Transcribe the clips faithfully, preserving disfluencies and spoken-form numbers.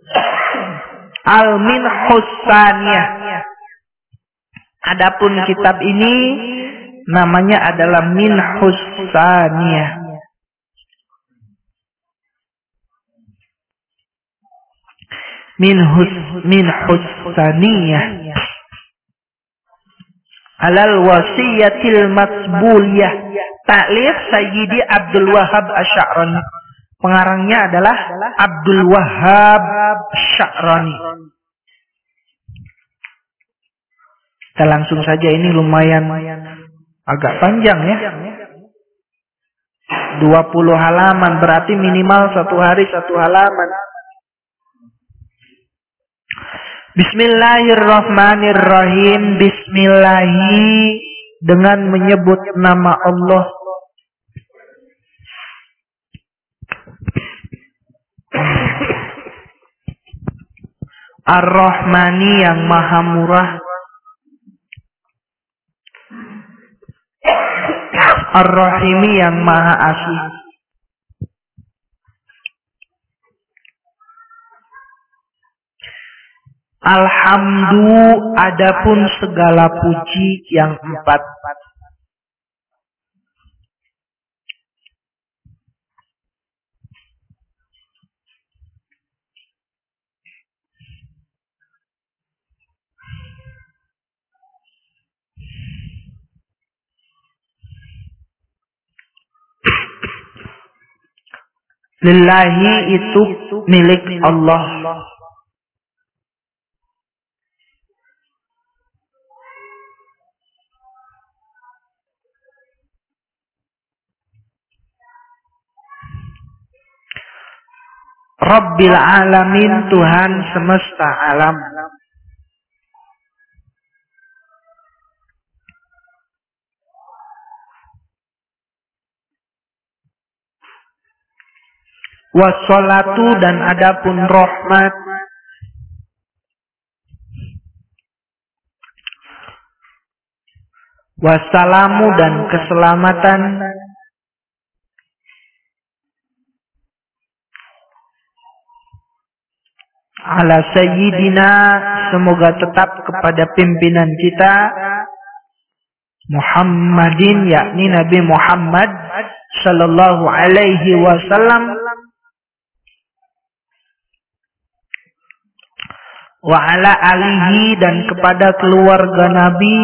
Al-Minhus Tsaniyah. Adapun kitab ini namanya adalah Minhus Tsaniyah. Minhus Minhus Tsaniyah alal wasiyatil masbuliyah, ta'lif Sayyidi Abdul Wahhab Asy-Sya'rani. Pengarangnya adalah Abdul Wahhab Asy-Sya'rani. Kita langsung saja, ini lumayan agak panjang ya. dua puluh halaman, berarti minimal satu hari satu halaman. Bismillahirrahmanirrahim. Bismillahi, dengan menyebut nama Allah. Ar-Rahmani, yang maha murah. Ar-Rahimi, yang maha asih. Alhamdu, adapun segala puji yang empat. Lillahi, itu milik Allah. Rabbil alamin, Tuhan semesta alam. Wassalatu, dan adapun rahmat. Wassalamu, dan keselamatan. Ala sayyidina, semoga tetap kepada pimpinan kita, Muhammadin, yakni Nabi Muhammad sallallahu alaihi wasallam, wa ala alihi, dan kepada keluarga Nabi,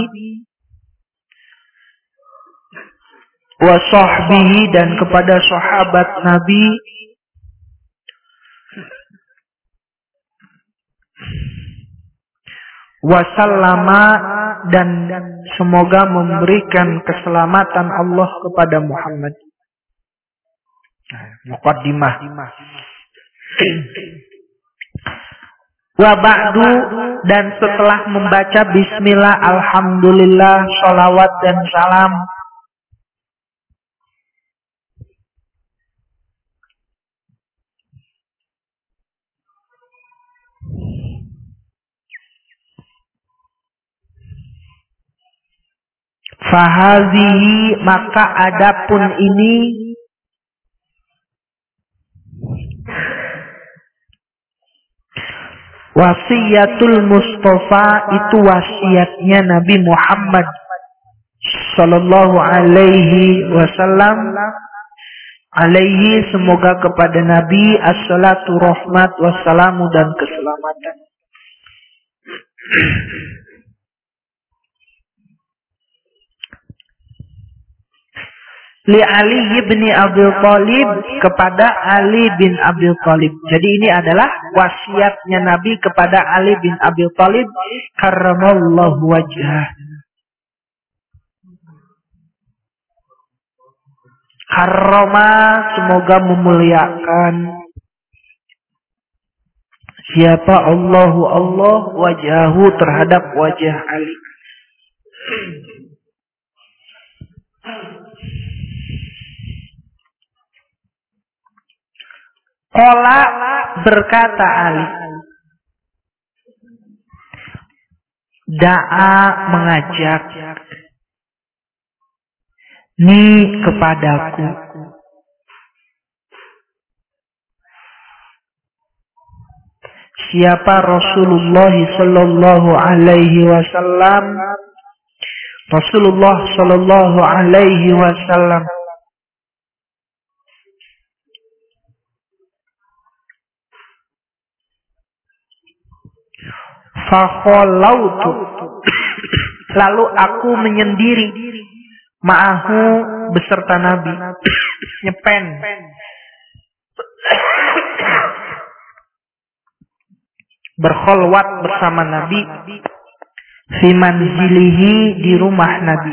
wa sahbihi, dan kepada sahabat Nabi, wasallama, dan semoga memberikan keselamatan Allah kepada Muhammad. Muqaddimah. Wa ba'du, dan setelah membaca bismillah, alhamdulillah, sholawat dan salam, fahazihi, maka adapun ini, wasiyatul Mustafa, itu wasiatnya Nabi Muhammad sallallahu alaihi wasallam, alaihi, semoga kepada Nabi, assalatu, rahmat, wassalamu, dan keselamatan. Li Ali bin Abi Thalib, kepada Ali bin Abi Thalib. Jadi ini adalah wasiatnya Nabi kepada Ali bin Abi Thalib karramallahu wajhah. Karrama, semoga memuliakan. Siapa Allahu Allah, wajahu, terhadap wajah Ali. Qala, berkata Ali, da'a, mengajak, ni, kepadaku, siapa Rasulullah sallallahu alaihi wasallam. Rasulullah sallallahu alaihi wasallam fakholautu, lalu aku menyendiri, ma'ahu beserta Nabi, nyepen, berkholwat bersama Nabi, fi manzilihi, di rumah Nabi.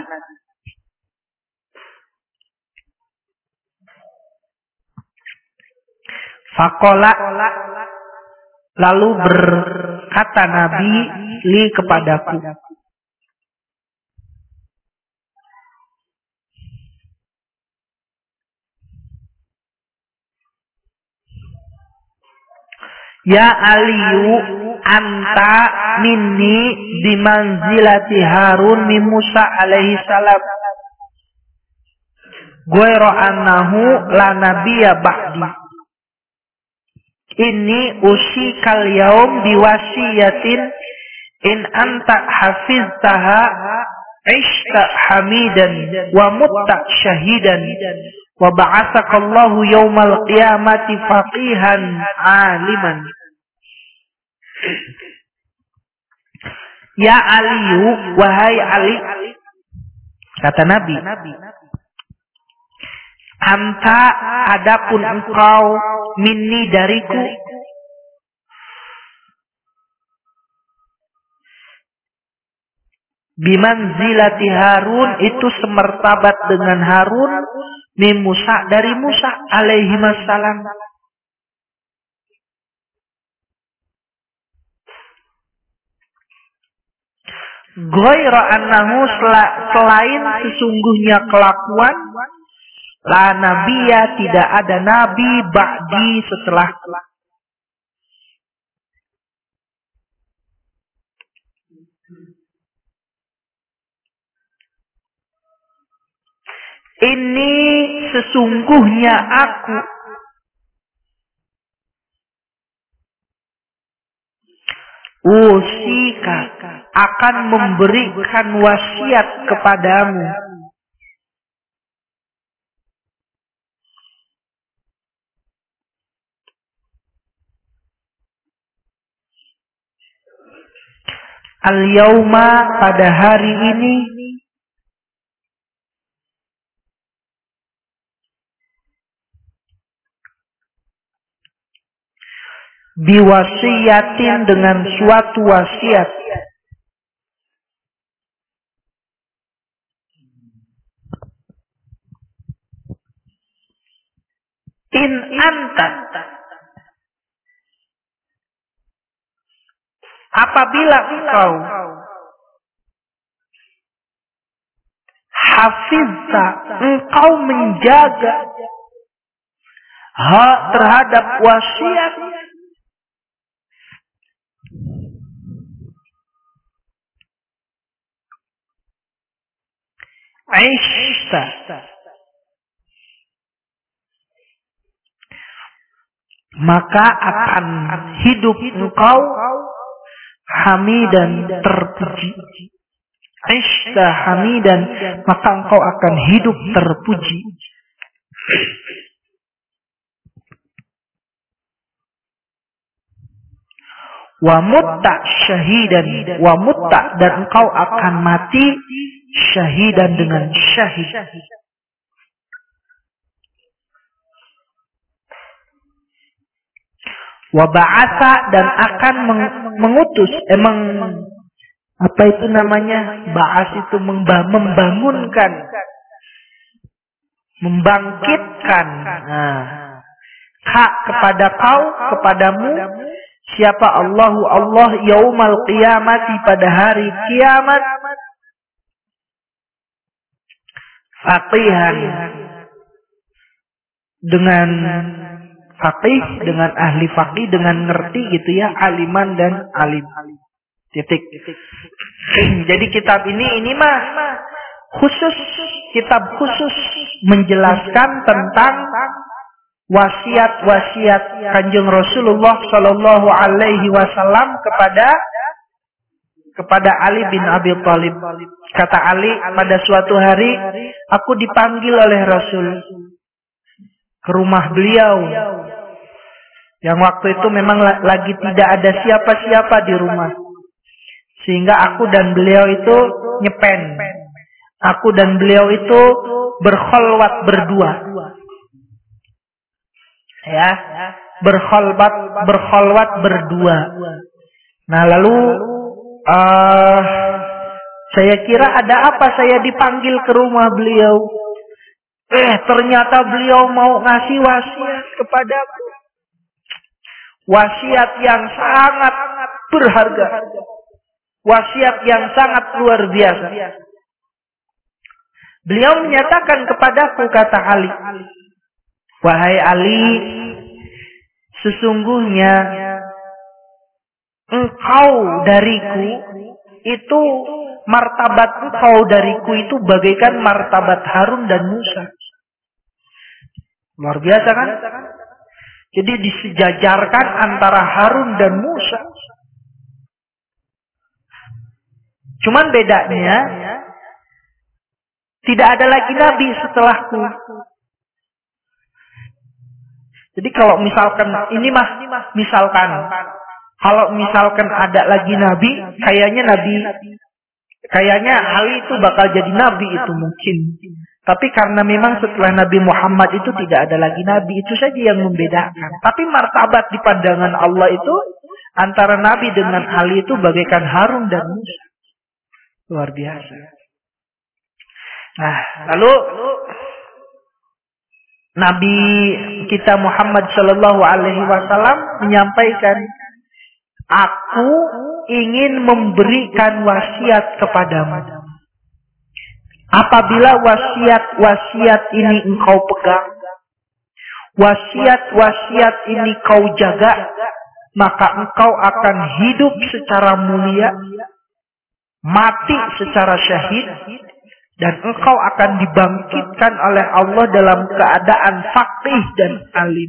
Fakola, lalu berkata Nabi li kepadaku, ya Aliyu, anta minni bimanzilati Harun min Musa alaihi salam, ghairu annahu la nabiyya ba'di. Ini usikal yaum biwasiyatin in anta hafiztaha ishta hamidan wa mutta syahidan wa ba'athakallahu yaumal qiyamati faqihan aliman. Ya Aliyu, wahai Ali, kata Nabi, anta, adapun engkau, minni, dariku, bimanzilati Harun, itu semertabat dengan Harun, min Musa, dari Musa alaihi wassalam. Ghaira annahu, selain sesungguhnya kelakuan, la nabiyya, tidak ada nabi ba'di setelahku. Ini sesungguhnya aku usika, akan memberikan wasiat kepadamu, al-yauma, pada hari ini, biwasiyatin, dengan suatu wasiat, in anta, apabila engkau hafizta, engkau menjaga ha, terhadap wasiat, aishta, maka akan hidup engkau hamidan, terpuji. Aishta hamidan, maka engkau akan hidup terpuji. Wa mutta syahidan, wa mutta, dan engkau akan mati syahidan, dengan syahid. Wa ba'atha, dan akan mengutus, emang apa itu namanya, ba'as itu membangunkan, membangkitkan, nah, hak kepada kau, kepadamu, siapa Allahu Allah, yaumal qiyamati, pada hari kiamat, faqihan, dengan faqih, dengan ahli faqih, dengan ngerti gitu ya, aliman dan alim. Titik. Jadi kitab ini ini mah khusus, kitab khusus menjelaskan tentang wasiat-wasiat Kanjeng Rasulullah Shallallahu Alaihi Wasallam kepada kepada Ali bin Abi Thalib. Kata Ali, pada suatu hari aku dipanggil oleh Rasul ke rumah beliau. Yang waktu itu memang lagi tidak ada siapa-siapa di rumah. Sehingga aku dan beliau itu nyepen. Aku dan beliau itu berkholwat berdua. Ya, berkholwat berkholwat berdua. Nah, lalu uh, saya kira ada apa saya dipanggil ke rumah beliau. Eh, ternyata beliau mau ngasih wasiat kepadaku. Wasiat yang sangat berharga. Wasiat yang sangat luar biasa. Beliau menyatakan kepadaku, kata Ali, wahai Ali, sesungguhnya engkau dariku itu, martabat engkau dariku itu bagaikan martabat Harun dan Musa. Luar biasa kan? Jadi disejajarkan antara Harun dan Musa. Cuman bedanya, tidak ada lagi nabi setelahku. Jadi kalau misalkan, ini mah misalkan, kalau misalkan ada lagi nabi, kayaknya nabi, kayaknya Ali itu bakal jadi nabi itu mungkin. Tapi karena memang setelah Nabi Muhammad itu tidak ada lagi nabi, itu saja yang membedakan. Tapi martabat di pandangan Allah itu antara nabi dengan Ali itu bagaikan Harun dan Musa. Luar biasa. Nah, lalu Nabi kita Muhammad Shallallahu Alaihi Wasallam menyampaikan, aku ingin memberikan wasiat kepadamu. Apabila wasiat-wasiat ini engkau pegang, wasiat-wasiat ini kau jaga, maka engkau akan hidup secara mulia, mati secara syahid, dan engkau akan dibangkitkan oleh Allah dalam keadaan faqih dan alim.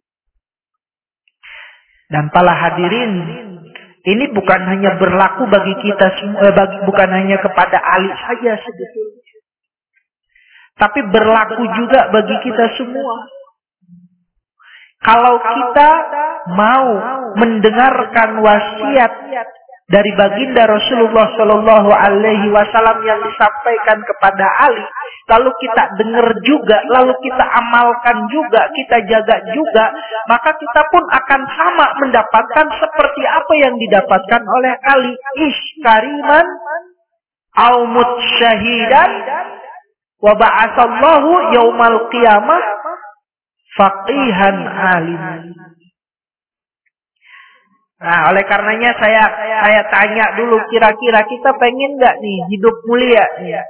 Dan para hadirin, ini bukan hanya berlaku bagi kita semua, bagi, bukan hanya kepada Ali saja sebetulnya, tapi berlaku juga bagi kita semua. Kalau kita mau mendengarkan wasiat dari baginda Rasulullah Shallallahu Alaihi Wasallam yang disampaikan kepada Ali, lalu kita dengar juga, lalu kita amalkan juga, kita jaga juga, maka kita pun akan sama mendapatkan seperti apa yang didapatkan oleh Ali. Ish kariman au mut syahidan wa ba'atsallahu yaumal qiyamah faqihan aliman. Nah, oleh karenanya saya saya tanya dulu, kira-kira kita pengen nggak nih hidup mulia?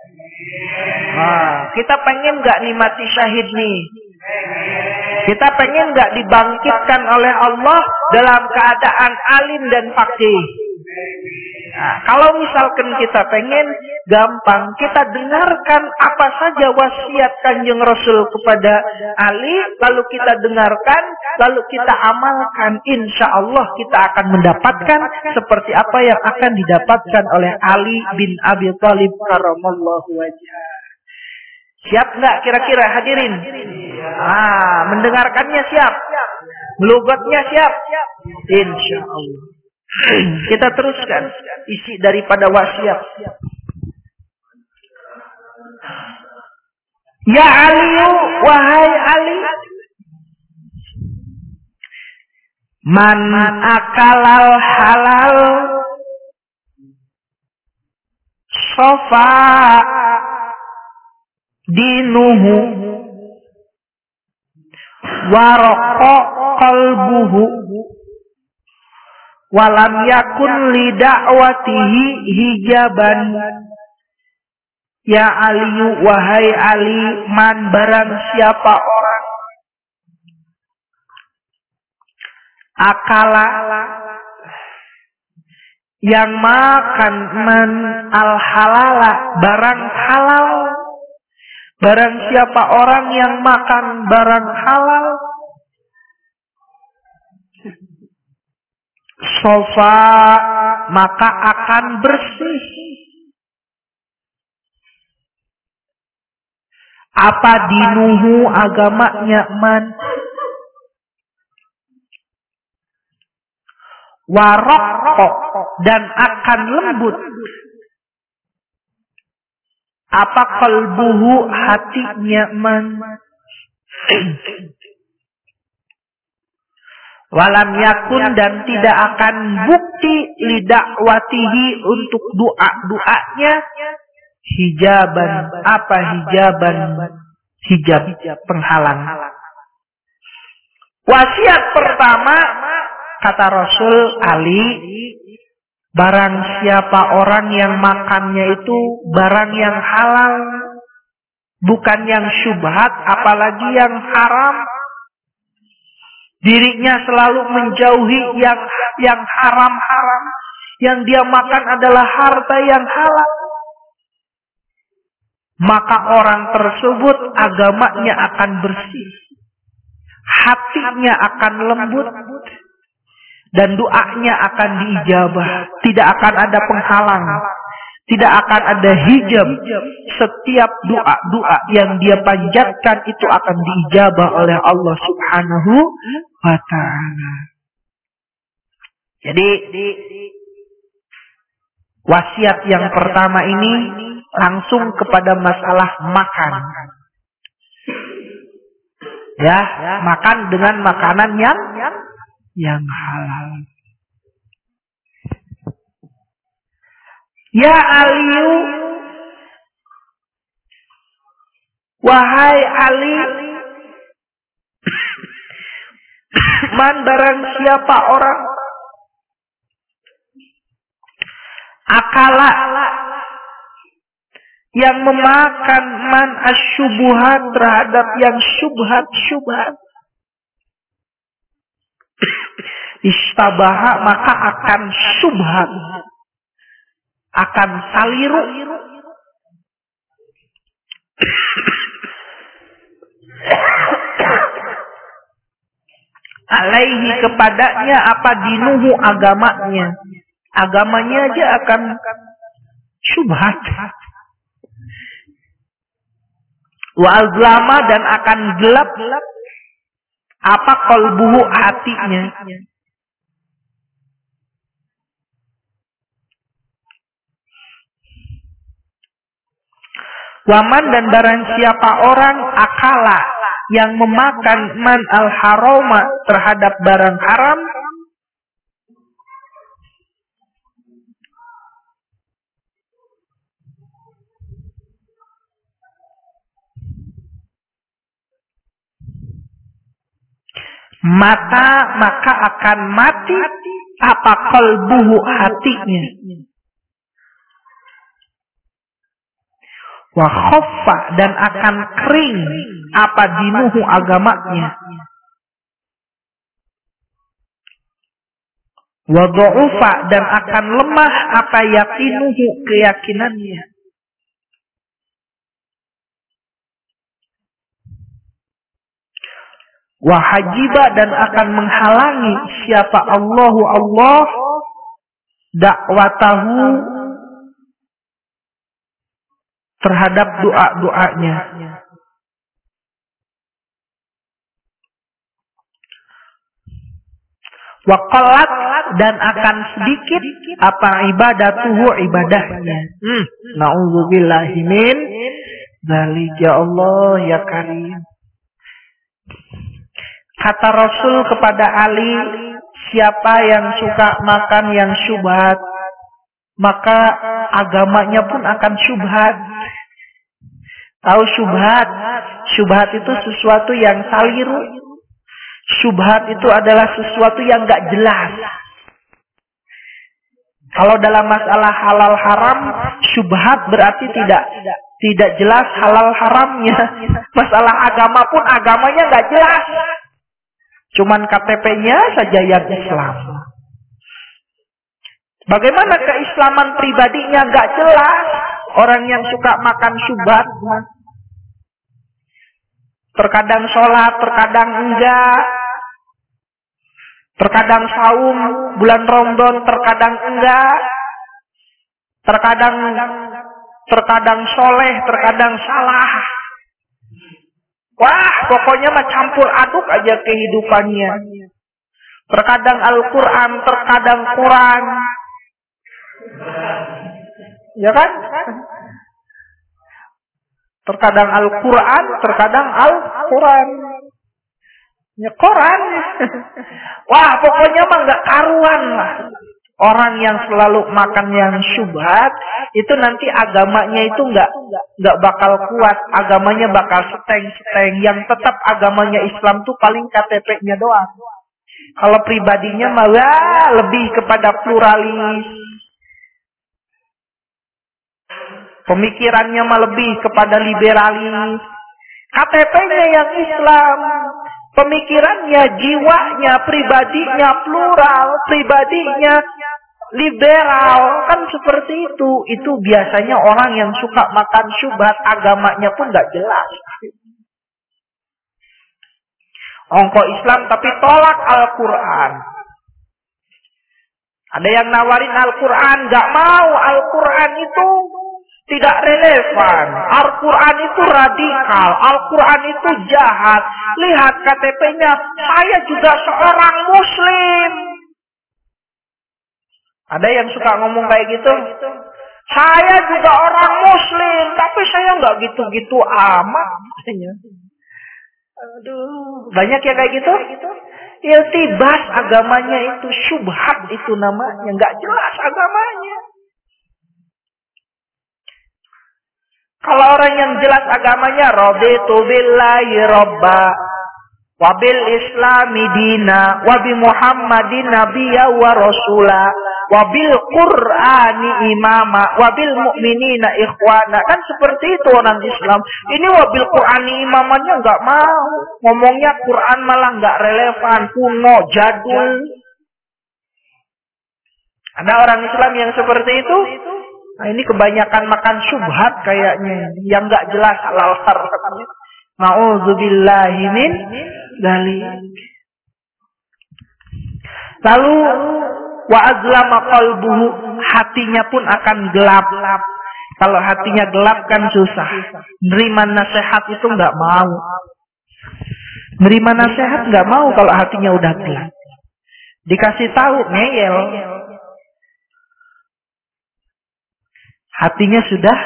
Nah, kita pengen nggak nih mati syahid nih? Kita pengen nggak dibangkitkan oleh Allah dalam keadaan alim dan faqih? Nah, kalau misalkan kita pengen, gampang, kita dengarkan apa saja wasiat Kanjeng Rasul kepada Ali, lalu kita dengarkan, lalu kita amalkan, insya Allah kita akan mendapatkan seperti apa yang akan didapatkan oleh Ali bin Abi Thalib karramallahu wajhah. Siap nggak kira-kira hadirin? Ah, mendengarkannya siap, melugatnya siap, insya Allah. Kita teruskan isi daripada wasiat. Ya Ali, wahai Ali, man akalal halal sofa dinuhu warqa qalbuhu walam yakun li da'watihi hijaban. Ya Ali, wahai Ali, man barang siapa orang akala yang makan man al halala barang halal, barang siapa orang yang makan barang halal sofa, maka akan bersih. Apa dinuhu, agamanya man. Warok, dan akan lembut. Apa qalbuhu, hatinya man. Walam yakun, dan tidak akan bukti lidakwatihi, untuk doa-doanya, hijaban. Apa hijaban? Hijab, penghalang. Wasiat pertama, kata Rasul Ali, barang siapa orang yang makannya itu barang yang halal, bukan yang syubhat, apalagi yang haram, dirinya selalu menjauhi yang yang haram-haram, yang dia makan adalah harta yang halal, maka orang tersebut agamanya akan bersih, hatinya akan lembut, dan doanya akan diijabah. Tidak akan ada penghalang, tidak akan ada hijab. Setiap doa-doa yang dia panjatkan itu akan diijabah oleh Allah Subhanahu wa ta'ala. Jadi wasiat yang pertama ini langsung kepada masalah makan. Ya, makan dengan makanan yang yang halal. Ya Aliyu, wahai Ali, man barang siapa orang akala yang memakan man asyubuhat, terhadap yang syubhat-syubhat, istabaha, maka akan syubhat, akan saliru, alaihi, kepadanya, apa dinuhu, agamanya. Agamanya aja akan syubhat. Wa azlama, dan akan gelap, apa qalbuhu, hatinya. Waman, dan barang siapa orang akala yang memakan man al haroma, terhadap barang haram, mata, maka akan mati, apa qalbuhu, hatinya. Wa khaffa, dan akan kering, apa dinuhu, agamanya. Wa dha'ufa, dan akan lemah, apa yaqinuhu, keyakinannya. Wa hajiba, dan akan menghalangi siapa Allahu Allah, dakwatahu, terhadap doa-doanya. Wa qallat, dan akan sedikit, apa ibadatuhu, ibadahnya. Hmm. Na'udzubillahi min dzalika, Allah ya karim. Kata Rasul kepada Ali, siapa yang suka makan yang syubhat, maka agamanya pun akan syubhat. Tahu syubhat? Syubhat itu sesuatu yang saliru. Syubhat itu adalah sesuatu yang gak jelas. Kalau dalam masalah halal haram, syubhat berarti tidak tidak jelas halal haramnya. Masalah agama pun agamanya gak jelas. Cuman K T P-nya saja yang Islam. Bagaimana keislaman pribadinya gak jelas. Orang yang suka makan syubhat, terkadang sholat, terkadang enggak. Terkadang saum bulan Ramadan, terkadang enggak. Terkadang terkadang soleh, terkadang salah. Wah, pokoknya mah campur aduk aja kehidupannya. Terkadang Al-Quran, terkadang Quran. Ya kan? Terkadang Al-Quran, terkadang Al-Quran. Ya Quran. Wah, pokoknya mah gak karuan lah. Orang yang selalu makan yang syubhat, itu nanti agamanya itu nggak nggak bakal kuat, agamanya bakal seteng-seteng. Yang tetap agamanya Islam tuh paling K T P-nya doang. Kalau pribadinya malah lebih kepada pluralis, pemikirannya mah lebih kepada liberalis. K T P-nya yang Islam, pemikirannya, jiwanya, pribadinya plural, pribadinya liberal, kan seperti itu. Itu biasanya orang yang suka makan syubhat, agamanya pun gak jelas. Ongko Islam tapi tolak Al-Quran. Ada yang nawarin Al-Quran, gak mau. Al-Quran itu tidak relevan. Al-Quran itu radikal. Al-Quran itu jahat. Lihat K T P-nya. Saya juga seorang Muslim. Ada yang suka ngomong kayak gitu. Saya juga orang Muslim. Tapi saya nggak gitu-gitu amat. Aduh. Banyak ya kayak gitu. Iltibas agamanya itu. Syubhat itu namanya. Nggak jelas agamanya. Kalau orang yang jelas agamanya, raditu billahi robba, wabil islami dina, wabi muhammadin nabiyya wa rasula, wabil qur'ani imama, wabil mu'minina ikhwana. Kan seperti itu orang Islam. Ini wabil qur'ani imamanya nggak mau. Ngomongnya Quran malah nggak relevan, kuno, jadul. Ada orang Islam yang seperti itu. Nah, ini kebanyakan makan syubhat kayaknya, yang nggak jelas halal haramnya. Na'udzubillahi min dzalik. Lalu wa azlama qalbuhu, hatinya pun akan gelap. Kalau hatinya gelap kan susah. Nerima nasihat itu nggak mau. Nerima nasihat nggak mau kalau hatinya udah gelap. Dikasih tahu ngeyel. Hatinya sudah.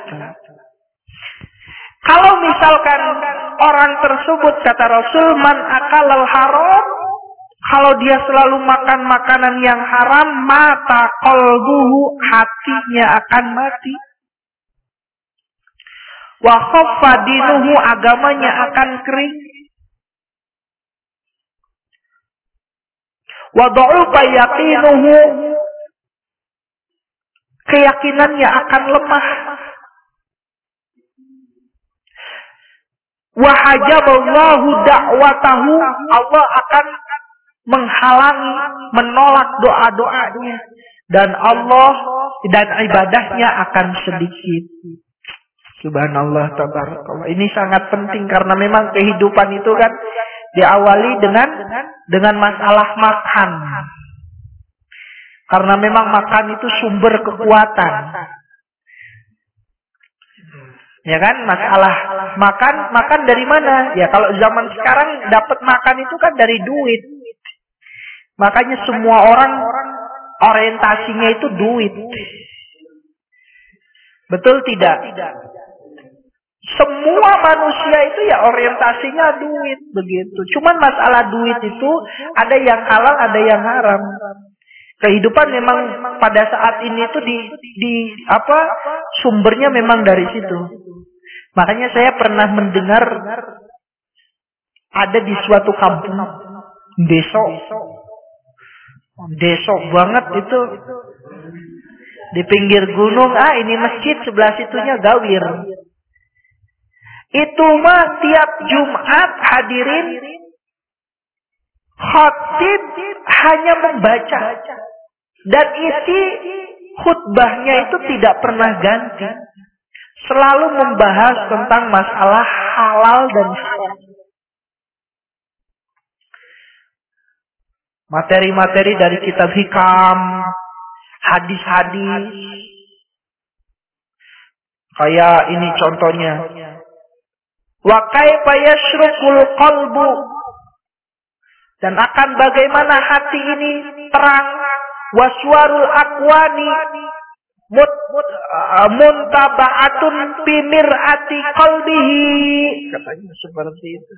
Kalau misalkan orang tersebut, kata Rasul, man akalal haram, kalau dia selalu makan makanan yang haram, mata qalbuhu, hatinya akan mati. Wa khaffa dinuhu, agamanya akan kering. Wa dha'ufa yaqinuhu, keyakinannya akan lemah. Wa hajaballahu da'watahu, Allah akan menghalangi, menolak doa-doanya. Dan Allah dan ibadahnya akan sedikit. Subhanallah, tabarakallah. Ini sangat penting karena memang kehidupan itu kan diawali dengan dengan masalah makan. Karena memang makan itu sumber kekuatan. Ya kan, masalah makan, makan dari mana? Ya kalau zaman sekarang dapat makan itu kan dari duit. Makanya semua orang orientasinya itu duit. Betul tidak? Semua manusia itu ya orientasinya duit, begitu. Cuman masalah duit itu ada yang halal, ada yang haram. Kehidupan memang pada saat ini tuh di, di apa sumbernya memang dari situ. Makanya saya pernah mendengar ada di suatu kampung besok, besok banget itu di pinggir gunung. Ah ini masjid sebelah situnya gawir. Itu mah tiap Jumat hadirin khatib hanya membaca. Dan isi khutbahnya itu tidak pernah ganti. Selalu membahas tentang masalah halal dan haram. Materi-materi dari kitab hikam, hadis-hadis. Kayak ini contohnya. Wa kaifa yashrukul qalbu. Dan akan bagaimana hati ini terang. Waswarul akwani mut uh, muntabaatun bimir'ati qalbihi. Katanya seperti itu.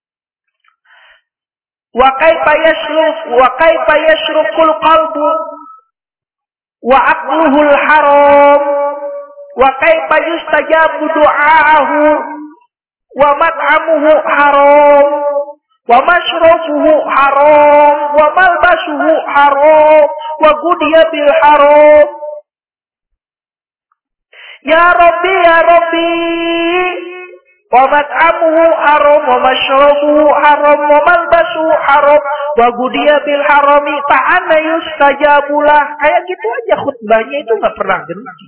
Wa kaifa yashruk wa kaifa yashrukul qalbu wa aqluhul haram wa kaifa yustajabu du'aahu wa mat'amuhu haram wa mashrabuhu haram wa malbasuhu haram wa gudiya bil haram. Ya Rabbi ya Rabbi wa mat'amuhu haram wa mashrabuhu haram wa malbasuhu haram wa gudiya bil harami fa anna yustajabulah. Kayak gitu aja khutbahnya itu enggak pernah ganti.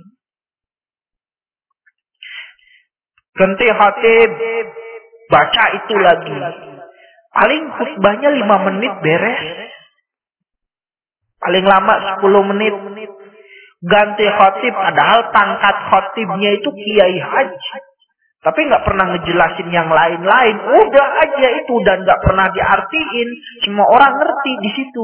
Ganti khatib, baca itu lagi. Paling khutbahnya lima menit beres. Paling lama sepuluh menit. Ganti khatib, padahal pangkat khatibnya itu kiai haji. Tapi nggak pernah ngejelasin yang lain-lain. Udah aja itu dan nggak pernah diartiin. Semua orang ngerti di situ.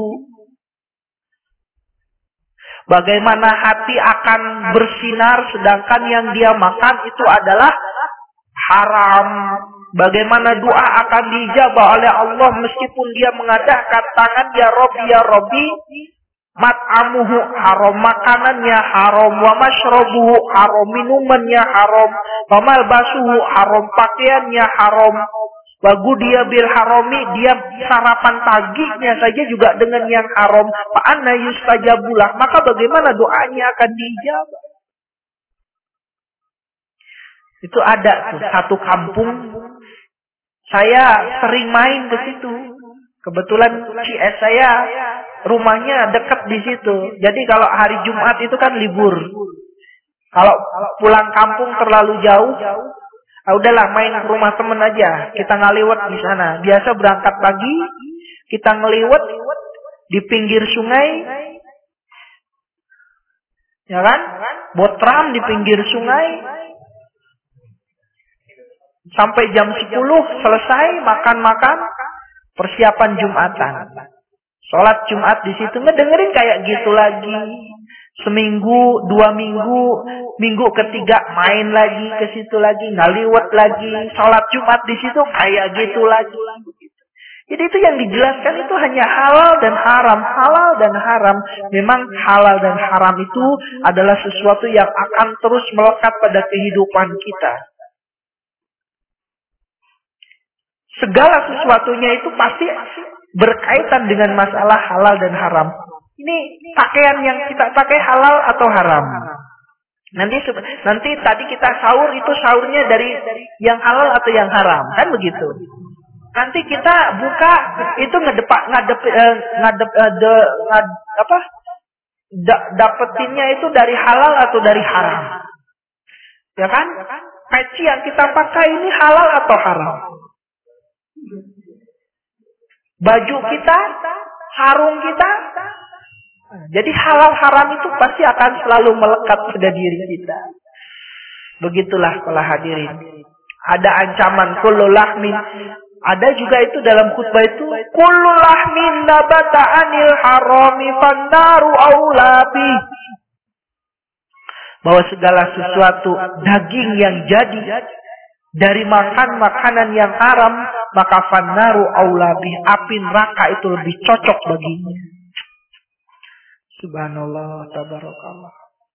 Bagaimana hati akan bersinar sedangkan yang dia makan itu adalah haram. Bagaimana doa akan dijabah oleh Allah meskipun dia mengadakan tangan ya Rabbi ya Rabbi. Mat'amuhu haram, makanannya haram, wa mashrabuhu haram, minumannya haram, wa malbasuhu haram, pakaiannya haram, wa gudiya bil harami, dia sarapan paginya saja juga dengan yang haram, fa anna yustajabulah, maka bagaimana doanya akan dijabah? Itu ada tuh satu kampung, saya sering main ke situ. Kebetulan C S saya rumahnya dekat di situ. Jadi kalau hari Jumat itu kan libur. Kalau pulang kampung terlalu jauh, ah udahlah main ke rumah temen aja. Kita ngaliwat di sana. Biasa berangkat pagi, kita ngeliwat di pinggir sungai. Ya kan? Botram di pinggir sungai. Sampai jam sepuluh selesai makan-makan. Persiapan Jumatan. Sholat Jumat di situ ngedengerin kayak gitu lagi. Seminggu, dua minggu, minggu ketiga main lagi ke situ lagi, ngaliwat lagi. Sholat Jumat di situ kayak gitu lagi. Jadi itu yang dijelaskan itu hanya halal dan haram. Halal dan haram. Memang halal dan haram itu adalah sesuatu yang akan terus melekat pada kehidupan kita. Segala sesuatunya itu pasti berkaitan dengan masalah halal dan haram. Ini pakaian yang kita pakai halal atau haram? Nanti nanti tadi kita sahur itu sahurnya dari yang halal atau yang haram, kan begitu? Nanti kita buka itu ngedepak ngadep eh, ngadep eh, de, ngad, apa? Da, dapetinnya itu dari halal atau dari haram? Ya kan? Peci yang kita pakai ini halal atau haram? Baju kita, sarung kita. Jadi halal haram itu pasti akan selalu melekat pada diri kita. Begitulah para hadirin. Ada ancaman kullu lahmin. Ada juga itu dalam khutbah itu kullu lahmin nabata anil harami fannaru aulabi. Bahwa segala sesuatu daging yang jadi dari makan makanan yang haram, maka fannaru aulabi, api neraka itu lebih cocok baginya. Subhanallah, tabarakallah.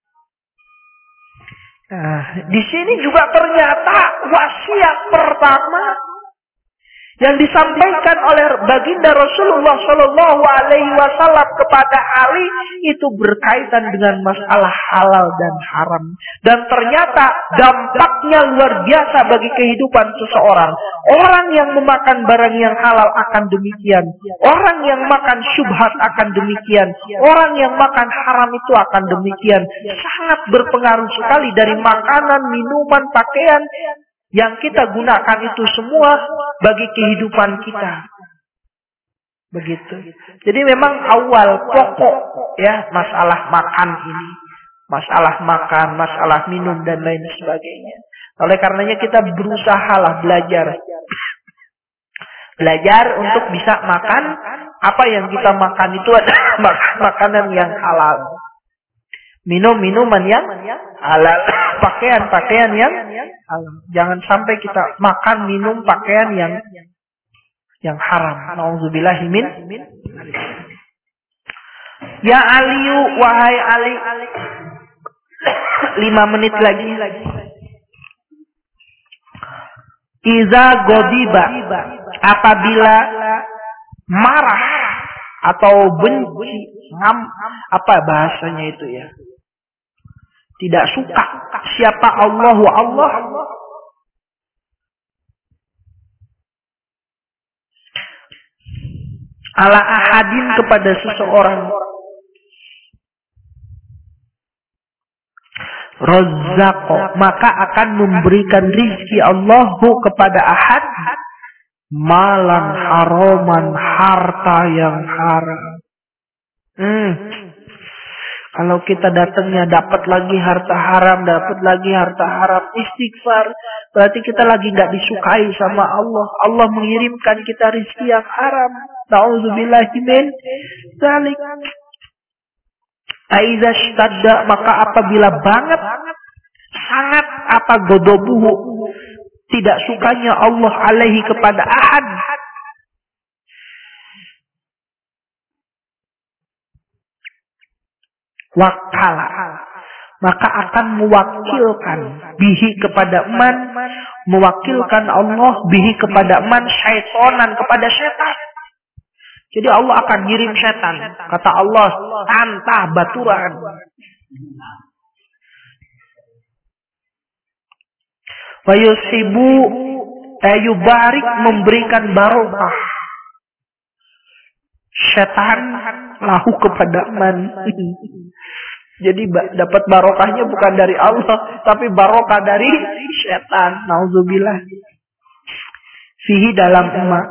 Nah, di sini juga ternyata wasiat pertama yang disampaikan oleh baginda Rasulullah Shallallahu Alaihi Wasallam kepada Ali itu berkaitan dengan masalah halal dan haram, dan ternyata dampaknya luar biasa bagi kehidupan seseorang. Orang yang memakan barang yang halal akan demikian, orang yang makan syubhat akan demikian, orang yang makan haram itu akan demikian. Sangat berpengaruh sekali dari makanan, minuman, pakaian yang kita gunakan itu semua bagi kehidupan kita. Begitu. Jadi memang awal pokok ya masalah makan ini, masalah makan, masalah minum dan lain sebagainya. Oleh karenanya kita berusaha lah belajar. Belajar untuk bisa makan apa yang kita makan itu adalah makanan yang halal. Minum minuman yang halal, pakaian-pakaian yang halal. Jangan sampai kita makan minum pakaian yang yang haram. Nauzubillahi min. Ya Aliyu, wahai Ali. Lima menit lagi. Iza godiba, apabila marah atau benci, ngam, apa bahasanya itu ya? Tidak suka siapa Allahu Allah. Ala ahadin kepada seseorang. Razzaqo, maka akan memberikan rizki Allahu kepada ahad malan haraman, harta yang haram. Hmm. Kalau kita datangnya dapat lagi harta haram, dapat lagi harta haram, istighfar, berarti kita lagi nggak disukai sama Allah. Allah mengirimkan kita rizki yang haram. Nauzubillahi min dzalik. Aiza shtadda, maka apabila banget, sangat apa godobuhu, tidak sukanya Allah alaihi kepada ahad, wakala, maka akan mewakilkan bihi kepada man, mewakilkan Allah bihi kepada man, syaitonan kepada setan. Jadi Allah akan ngirim setan. Kata Allah, tantah baturan. Wa yusibu ayubarik, memberikan barokah. Setan lahu kepada man. Jadi dapat barokahnya bukan dari Allah, tapi barokah dari setan. Nauzubillah. Fihi dalam umat.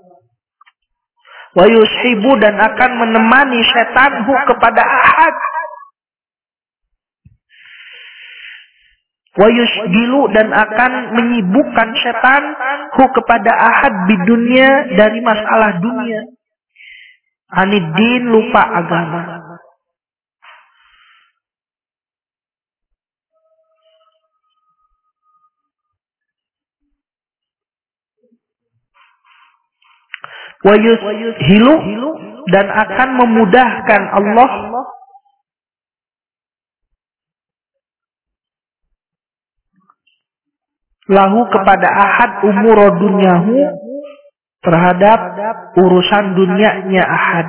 Wa yushibu, dan akan menemani setan hu kepada ahad. Wa yusgilu, dan akan menyibukkan setan hu kepada ahad di dunia, dari masalah dunia. Aniddin, lupa agama. Wa yushilu, dan akan memudahkan Allah lahu kepada ahad umur dunyahu, terhadap urusan dunianya ahad.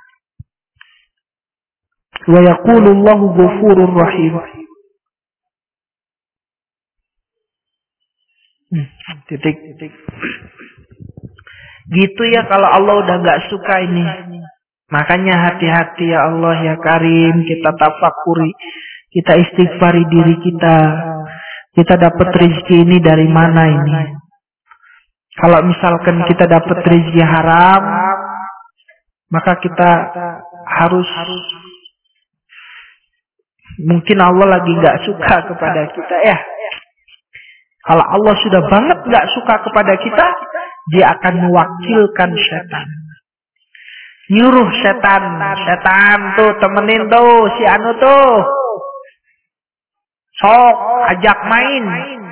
Wa yaqulullahu ghafurur rahim. Hmm, titik titik. Gitu ya kalau Allah udah gak suka ini. Makanya hati-hati ya Allah ya Karim. Kita tafakuri, kita istighfari diri kita. Kita dapat rezeki ini dari mana ini? Kalau misalkan kita dapat rezeki haram, maka kita harus, mungkin Allah lagi gak suka kepada kita ya. Kalau Allah sudah banget gak suka kepada kita, Dia akan mewakilkan setan. Nyuruh setan. Setan tuh temenin tuh si anu tuh. Sok ajak main.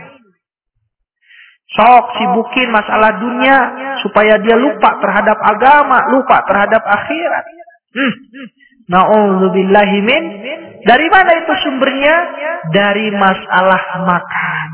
Sok sibukin masalah dunia. Supaya dia lupa terhadap agama. Lupa terhadap akhirat. Hmm. Na'udzubillahi min. Dari mana itu sumbernya? Dari masalah makan.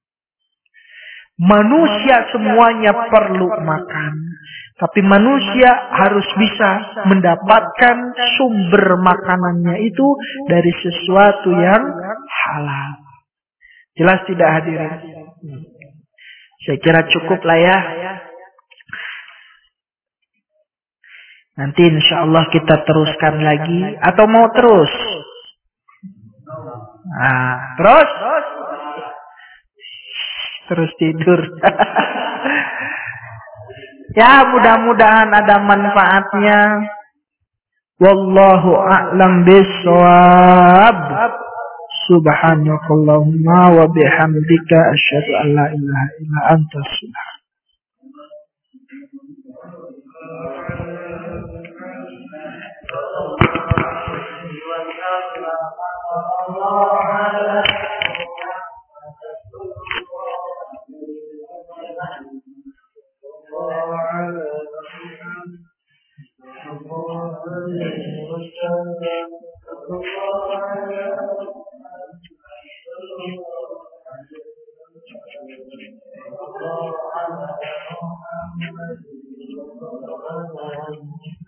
Manusia semuanya perlu makan. Tapi manusia harus bisa mendapatkan sumber makanannya itu dari sesuatu yang halal. Jelas tidak hadirin? Saya kira cukup lah ya. Nanti insya Allah kita teruskan lagi. Atau mau terus? Nah, terus? Terus tidur. Ya, mudah-mudahan ada manfaatnya. Wallahu a'lam bissawab. Subhanakallahumma wa bihamdika asyhadu an la ilaha illa anta astaghfiruka. Allah